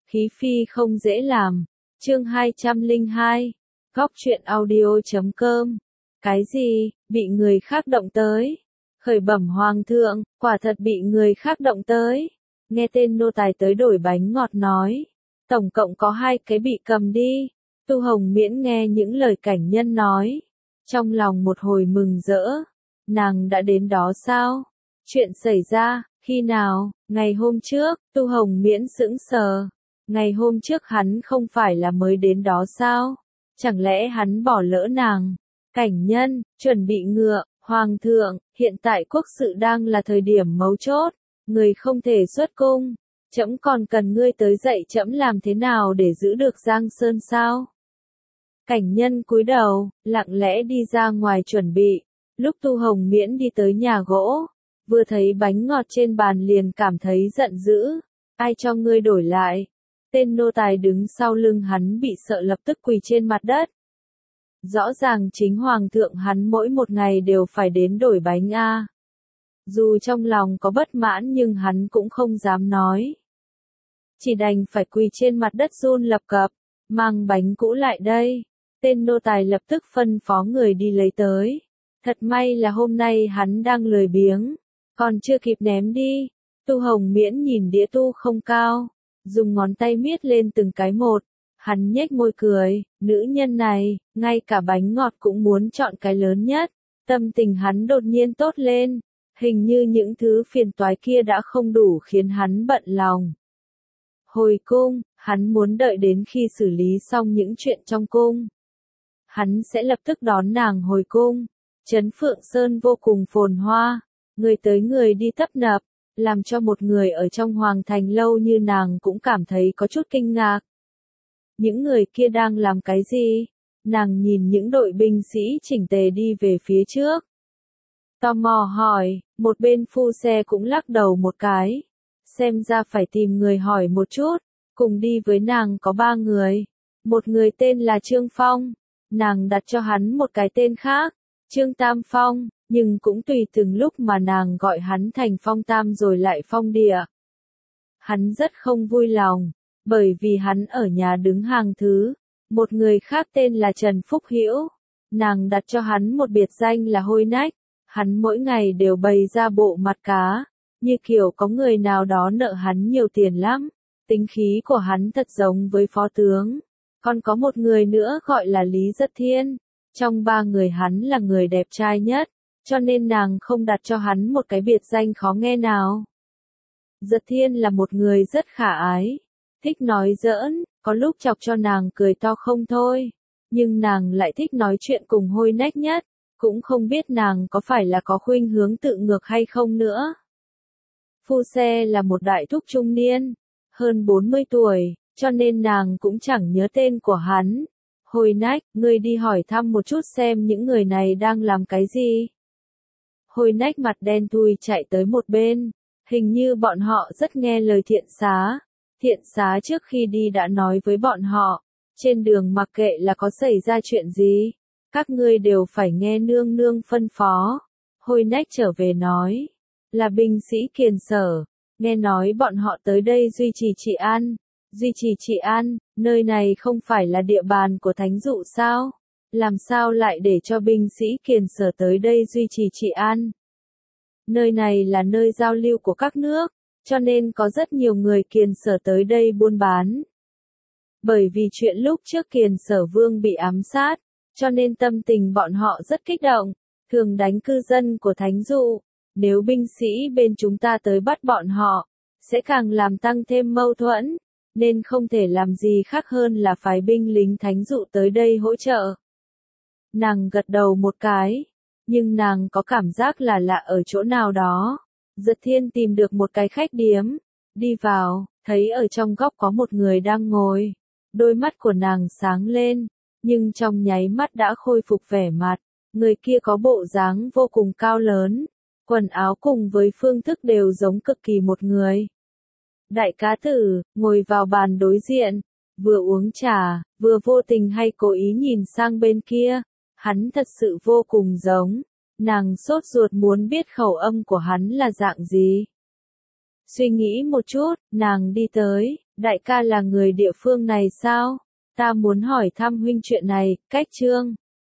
Khí phi không dễ làm. Chương 202. Góc truyện audio.com. Cái gì, bị người khác động tới? Khởi bẩm hoàng thượng, quả thật bị người khác động tới. Nghe tên nô tài tới đổi bánh ngọt nói. Tổng cộng có 2 cái bị cầm đi. Tu Hồng Miễn nghe những lời cảnh nhân nói. Trong lòng một hồi mừng rỡ. Nàng đã đến đó sao? Chuyện xảy ra, khi nào? Ngày hôm trước, Tu Hồng Miễn sững sờ. Ngày hôm trước hắn không phải là mới đến đó sao? Chẳng lẽ hắn bỏ lỡ nàng? Cảnh nhân, chuẩn bị ngựa, hoàng thượng, hiện tại quốc sự đang là thời điểm mấu chốt, người không thể xuất cung. Trẫm còn cần ngươi tới dạy trẫm làm thế nào để giữ được Giang Sơn sao? Cảnh nhân cúi đầu, lặng lẽ đi ra ngoài chuẩn bị. Lúc Tu Hồng Miễn đi tới nhà gỗ, vừa thấy bánh ngọt trên bàn liền cảm thấy giận dữ. Ai cho ngươi đổi lại? Tên nô tài đứng sau lưng hắn bị sợ lập tức quỳ trên mặt đất. Rõ ràng chính hoàng thượng hắn mỗi một ngày đều phải đến đổi bánh a. Dù trong lòng có bất mãn nhưng hắn cũng không dám nói. Chỉ đành phải quỳ trên mặt đất run lập cập, mang bánh cũ lại đây. Tên nô tài lập tức phân phó người đi lấy tới. Thật may là hôm nay hắn đang lười biếng, còn chưa kịp ném đi. Tu Hồng Miễn nhìn đĩa tu không cao, dùng ngón tay miết lên từng cái một. Hắn nhếch môi cười, nữ nhân này, ngay cả bánh ngọt cũng muốn chọn cái lớn nhất. Tâm tình hắn đột nhiên tốt lên, hình như những thứ phiền toái kia đã không đủ khiến hắn bận lòng. Hồi cung, hắn muốn đợi đến khi xử lý xong những chuyện trong cung. Hắn sẽ lập tức đón nàng hồi cung. Trấn Phượng Sơn vô cùng phồn hoa, người tới người đi tấp nập, làm cho một người ở trong hoàng thành lâu như nàng cũng cảm thấy có chút kinh ngạc. Những người kia đang làm cái gì? Nàng nhìn những đội binh sĩ chỉnh tề đi về phía trước. Tò mò hỏi, một bên phu xe cũng lắc đầu một cái. Xem ra phải tìm người hỏi một chút. Cùng đi với nàng có 3 người. Một người tên là Trương Phong. Nàng đặt cho hắn một cái tên khác, Trương Tam Phong, nhưng cũng tùy từng lúc mà nàng gọi hắn thành Phong Tam rồi lại Phong Địa. Hắn rất không vui lòng, bởi vì hắn ở nhà đứng hàng thứ. Một người khác tên là Trần Phúc Hữu, nàng đặt cho hắn một biệt danh là Hôi Nách. Hắn mỗi ngày đều bày ra bộ mặt cá, như kiểu có người nào đó nợ hắn nhiều tiền lắm. Tính khí của hắn thật giống với phó tướng. Còn có một người nữa gọi là Lý Giật Thiên. Trong 3 người hắn là người đẹp trai nhất, cho nên nàng không đặt cho hắn một cái biệt danh khó nghe nào. Giật Thiên là một người rất khả ái, thích nói giỡn, có lúc chọc cho nàng cười to không thôi. Nhưng nàng lại thích nói chuyện cùng Hôi Nách nhất, cũng không biết nàng có phải là có khuynh hướng tự ngược hay không nữa. Phu xe là một đại thúc trung niên, hơn 40 tuổi. Cho nên nàng cũng chẳng nhớ tên của hắn. Hôi Nách, ngươi đi hỏi thăm một chút xem những người này đang làm cái gì. Hôi Nách mặt đen thui chạy tới một bên. Hình như bọn họ rất nghe lời thiện xá. Thiện xá trước khi đi đã nói với bọn họ. Trên đường mặc kệ là có xảy ra chuyện gì, các ngươi đều phải nghe nương nương phân phó. Hôi Nách trở về nói. Là binh sĩ Kiền Sở. Nghe nói bọn họ tới đây duy trì trị an. Duy trì trị an, nơi này không phải là địa bàn của thánh dụ sao? Làm sao lại để cho binh sĩ Kiền Sở tới đây duy trì trị an? Nơi này là nơi giao lưu của các nước, cho nên có rất nhiều người Kiền Sở tới đây buôn bán. Bởi vì chuyện lúc trước Kiền Sở Vương bị ám sát, cho nên tâm tình bọn họ rất kích động, thường đánh cư dân của thánh dụ. Nếu binh sĩ bên chúng ta tới bắt bọn họ, sẽ càng làm tăng thêm mâu thuẫn. Nên không thể làm gì khác hơn là phái binh lính thánh dụ tới đây hỗ trợ. Nàng gật đầu một cái, nhưng nàng có cảm giác là lạ ở chỗ nào đó. Giật Thiên tìm được một cái khách điếm, đi vào, thấy ở trong góc có một người đang ngồi. Đôi mắt của nàng sáng lên, nhưng trong nháy mắt đã khôi phục vẻ mặt. Người kia có bộ dáng vô cùng cao lớn, quần áo cùng với phương thức đều giống cực kỳ một người. Đại cá tử, ngồi vào bàn đối diện, vừa uống trà, vừa vô tình hay cố ý nhìn sang bên kia. Hắn thật sự vô cùng giống. Nàng sốt ruột muốn biết khẩu âm của hắn là dạng gì. Suy nghĩ một chút, nàng đi tới, Đại ca là người địa phương này sao? Ta muốn hỏi thăm huynh chuyện này, cách Trương